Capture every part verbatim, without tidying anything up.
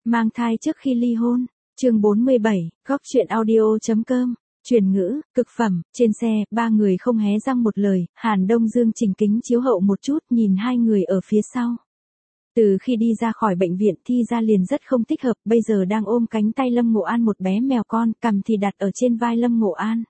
Mang thai trước khi ly hôn, chương bốn mươi bảy, góc truyện audio.com, truyền ngữ, cực phẩm, trên xe, ba người không hé răng một lời, Hàn Đông Dương chỉnh kính chiếu hậu một chút nhìn hai người ở phía sau. Từ khi đi ra khỏi bệnh viện Thi ra liền rất không thích hợp, bây giờ đang ôm cánh tay Lâm Ngộ An một bé mèo con, cằm thì đặt ở trên vai Lâm Ngộ An.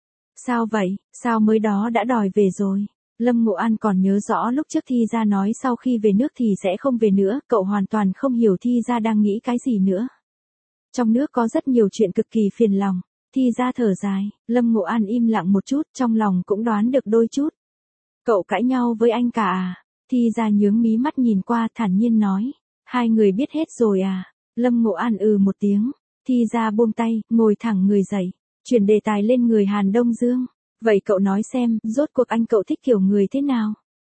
Sao vậy, sao mới đó đã đòi về rồi? Lâm Ngộ An còn nhớ rõ lúc trước Thi ra nói sau khi về nước thì sẽ không về nữa, cậu hoàn toàn không hiểu Thi ra đang nghĩ cái gì nữa. Trong nước có rất nhiều chuyện cực kỳ phiền lòng. Thi ra thở dài, Lâm Ngộ An im lặng một chút, trong lòng cũng đoán được đôi chút. Cậu cãi nhau với anh cả à? Thi ra nhướng mí mắt nhìn qua thản nhiên nói. Hai người biết hết rồi à? Lâm Ngộ An ừ một tiếng. Thi ra buông tay, ngồi thẳng người dậy, chuyển đề tài lên người Hàn Đông Dương. Vậy cậu nói xem, rốt cuộc anh cậu thích kiểu người thế nào?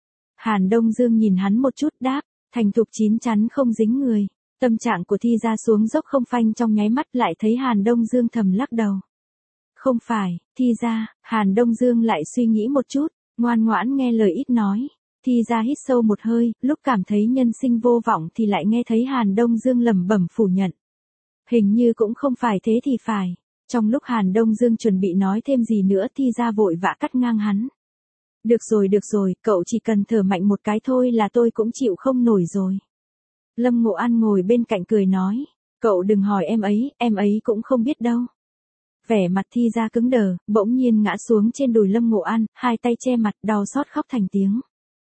Hàn Đông Dương nhìn hắn một chút đáp, thành thục chín chắn không dính người. Tâm trạng của Thi ra xuống dốc không phanh trong nháy mắt lại thấy Hàn Đông Dương thầm lắc đầu. Không phải, Thi ra, Hàn Đông Dương lại suy nghĩ một chút, ngoan ngoãn nghe lời ít nói. Thi ra hít sâu một hơi, lúc cảm thấy nhân sinh vô vọng thì lại nghe thấy Hàn Đông Dương lẩm bẩm phủ nhận. Hình như cũng không phải thế thì phải. Trong lúc Hàn Đông Dương chuẩn bị nói thêm gì nữa Thi ra vội vã cắt ngang hắn. Được rồi được rồi, cậu chỉ cần thở mạnh một cái thôi là tôi cũng chịu không nổi rồi. Lâm Ngộ An ngồi bên cạnh cười nói, cậu đừng hỏi em ấy, em ấy cũng không biết đâu. Vẻ mặt Thi ra cứng đờ, bỗng nhiên ngã xuống trên đùi Lâm Ngộ An, hai tay che mặt đau xót khóc thành tiếng.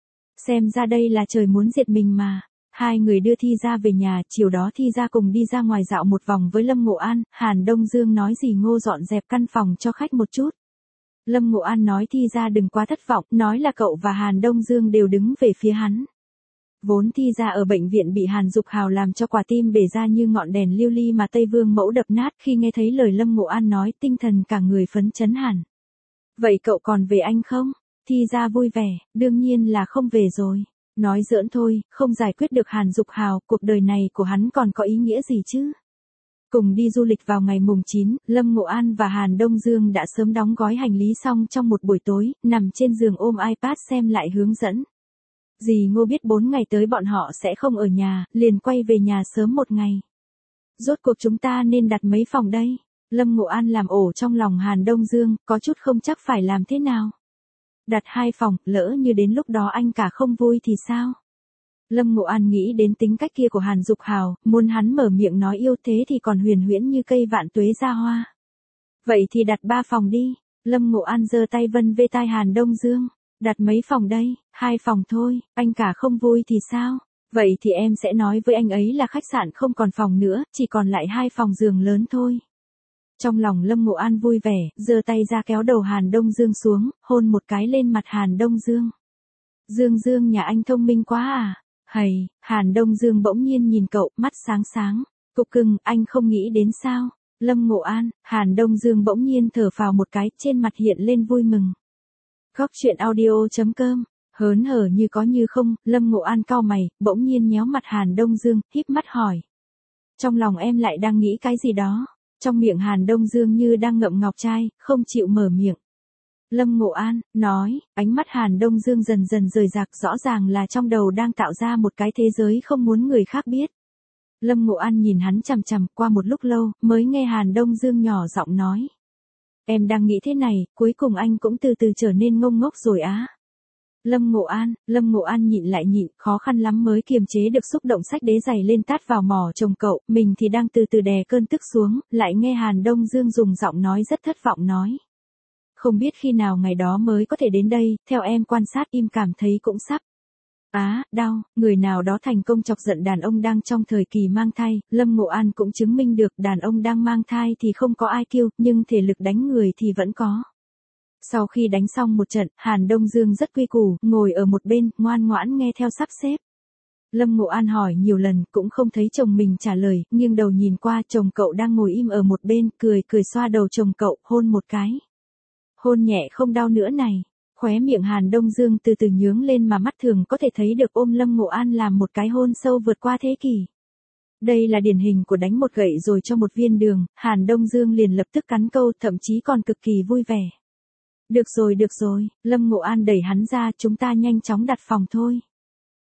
Xem ra đây là trời muốn diệt mình mà. Hai người đưa Thi ra về nhà, chiều đó Thi ra cùng đi ra ngoài dạo một vòng với Lâm Ngộ An, Hàn Đông Dương nói gì Ngô dọn dẹp căn phòng cho khách một chút. Lâm Ngộ An nói Thi ra đừng quá thất vọng, nói là cậu và Hàn Đông Dương đều đứng về phía hắn. Vốn Thi ra ở bệnh viện bị Hàn Dục Hào làm cho quả tim bể ra như ngọn đèn lưu ly mà Tây Vương Mẫu đập nát, khi nghe thấy lời Lâm Ngộ An nói tinh thần cả người phấn chấn hẳn. Vậy cậu còn về anh không? Thi ra vui vẻ, đương nhiên là không về rồi. Nói giỡn thôi, không giải quyết được Hàn Dục Hào, cuộc đời này của hắn còn có ý nghĩa gì chứ? Cùng đi du lịch vào ngày mùng chín, Lâm Ngộ An và Hàn Đông Dương đã sớm đóng gói hành lý xong trong một buổi tối, nằm trên giường ôm iPad xem lại hướng dẫn. Dì Ngô biết bốn ngày tới bọn họ sẽ không ở nhà, liền quay về nhà sớm một ngày. Rốt cuộc chúng ta nên đặt mấy phòng đây? Lâm Ngộ An làm ổ trong lòng Hàn Đông Dương, có chút không chắc phải làm thế nào. Đặt hai phòng, lỡ như đến lúc đó anh cả không vui thì sao? Lâm Ngộ An nghĩ đến tính cách kia của Hàn Dục Hào, muốn hắn mở miệng nói yêu thế thì còn huyền huyễn như cây vạn tuế ra hoa. Vậy thì đặt ba phòng đi. Lâm Ngộ An giơ tay vân về tai Hàn Đông Dương. Đặt mấy phòng đây? Hai phòng thôi, anh cả không vui thì sao? Vậy thì em sẽ nói với anh ấy là khách sạn không còn phòng nữa, chỉ còn lại hai phòng giường lớn thôi. Trong lòng Lâm Ngộ An vui vẻ, giơ tay ra kéo đầu Hàn Đông Dương xuống, hôn một cái lên mặt Hàn Đông Dương. Dương Dương nhà anh thông minh quá à? Hầy, Hàn Đông Dương bỗng nhiên nhìn cậu, mắt sáng sáng. Cục cưng, anh không nghĩ đến sao? Lâm Ngộ An, Hàn Đông Dương bỗng nhiên thở phào một cái, trên mặt hiện lên vui mừng. Góc truyện audio.com, hớn hở như có như không, Lâm Ngộ An cau mày, bỗng nhiên nhéo mặt Hàn Đông Dương, híp mắt hỏi. Trong lòng em lại đang nghĩ cái gì đó? Trong miệng Hàn Đông Dương như đang ngậm ngọc trai, không chịu mở miệng. Lâm Ngộ An, nói, ánh mắt Hàn Đông Dương dần dần rời rạc, rõ ràng là trong đầu đang tạo ra một cái thế giới không muốn người khác biết. Lâm Ngộ An nhìn hắn chằm chằm, qua một lúc lâu, mới nghe Hàn Đông Dương nhỏ giọng nói. Em đang nghĩ thế này, cuối cùng anh cũng từ từ trở nên ngông ngốc rồi á. Lâm Ngộ An, Lâm Ngộ An nhịn lại nhịn, khó khăn lắm mới kiềm chế được xúc động xách đế giày lên tát vào mỏ chồng cậu, mình thì đang từ từ đè cơn tức xuống, lại nghe Hàn Đông Dương dùng giọng nói rất thất vọng nói. Không biết khi nào ngày đó mới có thể đến đây, theo em quan sát im cảm thấy cũng sắp. Á, đau, người nào đó thành công chọc giận đàn ông đang trong thời kỳ mang thai, Lâm Ngộ An cũng chứng minh được đàn ông đang mang thai thì không có i kiu, nhưng thể lực đánh người thì vẫn có. Sau khi đánh xong một trận, Hàn Đông Dương rất quy củ, ngồi ở một bên, ngoan ngoãn nghe theo sắp xếp. Lâm Ngộ An hỏi nhiều lần, cũng không thấy chồng mình trả lời, nghiêng đầu nhìn qua chồng cậu đang ngồi im ở một bên, cười cười xoa đầu chồng cậu, hôn một cái. Hôn nhẹ không đau nữa này. Khóe miệng Hàn Đông Dương từ từ nhướng lên mà mắt thường có thể thấy được ôm Lâm Ngộ An làm một cái hôn sâu vượt qua thế kỷ. Đây là điển hình của đánh một gậy rồi cho một viên đường, Hàn Đông Dương liền lập tức cắn câu, thậm chí còn cực kỳ vui vẻ. Được rồi được rồi, Lâm Ngộ An đẩy hắn ra, chúng ta nhanh chóng đặt phòng thôi.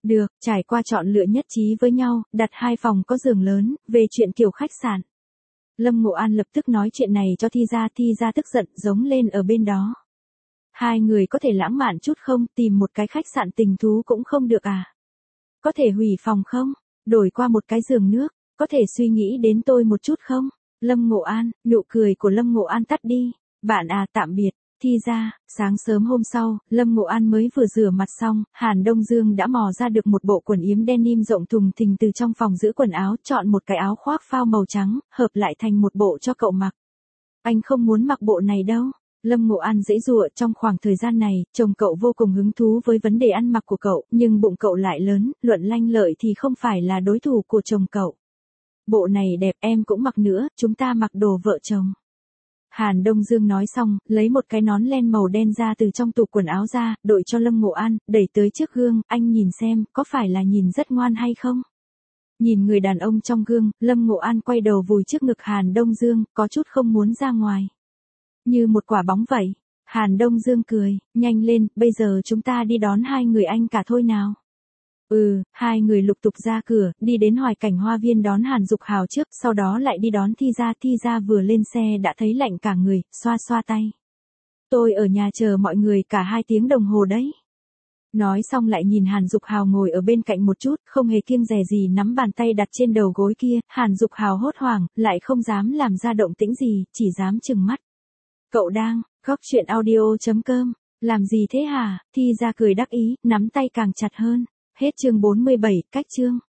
Được, trải qua chọn lựa nhất trí với nhau, đặt hai phòng có giường lớn, về chuyện kiểu khách sạn. Lâm Ngộ An lập tức nói chuyện này cho Thi Gia, Thi Gia tức giận giống lên ở bên đó. Hai người có thể lãng mạn chút không, tìm một cái khách sạn tình thú cũng không được à? Có thể hủy phòng không? Đổi qua một cái giường nước, có thể suy nghĩ đến tôi một chút không? Lâm Ngộ An, nụ cười của Lâm Ngộ An tắt đi. Bạn à, tạm biệt. Thi Gia, sáng sớm hôm sau, Lâm Ngộ An mới vừa rửa mặt xong, Hàn Đông Dương đã mò ra được một bộ quần yếm denim rộng thùng thình từ trong phòng giữ quần áo, chọn một cái áo khoác phao màu trắng, hợp lại thành một bộ cho cậu mặc. Anh không muốn mặc bộ này đâu. Lâm Ngộ An giãy giụa, trong khoảng thời gian này, chồng cậu vô cùng hứng thú với vấn đề ăn mặc của cậu, nhưng bụng cậu lại lớn, luận lanh lợi thì không phải là đối thủ của chồng cậu. Bộ này đẹp, em cũng mặc nữa, chúng ta mặc đồ vợ chồng. Hàn Đông Dương nói xong, lấy một cái nón len màu đen ra từ trong tủ quần áo ra, đội cho Lâm Ngộ An, đẩy tới trước gương, anh nhìn xem, có phải là nhìn rất ngoan hay không? Nhìn người đàn ông trong gương, Lâm Ngộ An quay đầu vùi trước ngực Hàn Đông Dương, có chút không muốn ra ngoài. Như một quả bóng vậy. Hàn Đông Dương cười, nhanh lên, bây giờ chúng ta đi đón hai người anh cả thôi nào. Ừ, hai người lục tục ra cửa, đi đến Hoài Cảnh Hoa Viên đón Hàn Dục Hào trước, sau đó lại đi đón Thi Gia. Thi Gia vừa lên xe đã thấy lạnh cả người, xoa xoa tay. Tôi ở nhà chờ mọi người cả hai tiếng đồng hồ đấy. Nói xong lại nhìn Hàn Dục Hào ngồi ở bên cạnh một chút, không hề kiêng dè gì nắm bàn tay đặt trên đầu gối kia. Hàn Dục Hào hốt hoảng, lại không dám làm ra động tĩnh gì, chỉ dám chừng mắt. Cậu đang, góc chuyện audio chấm com, làm gì thế hả? Thi Gia cười đắc ý, nắm tay càng chặt hơn. Hết chương bốn mươi bảy, cách chương.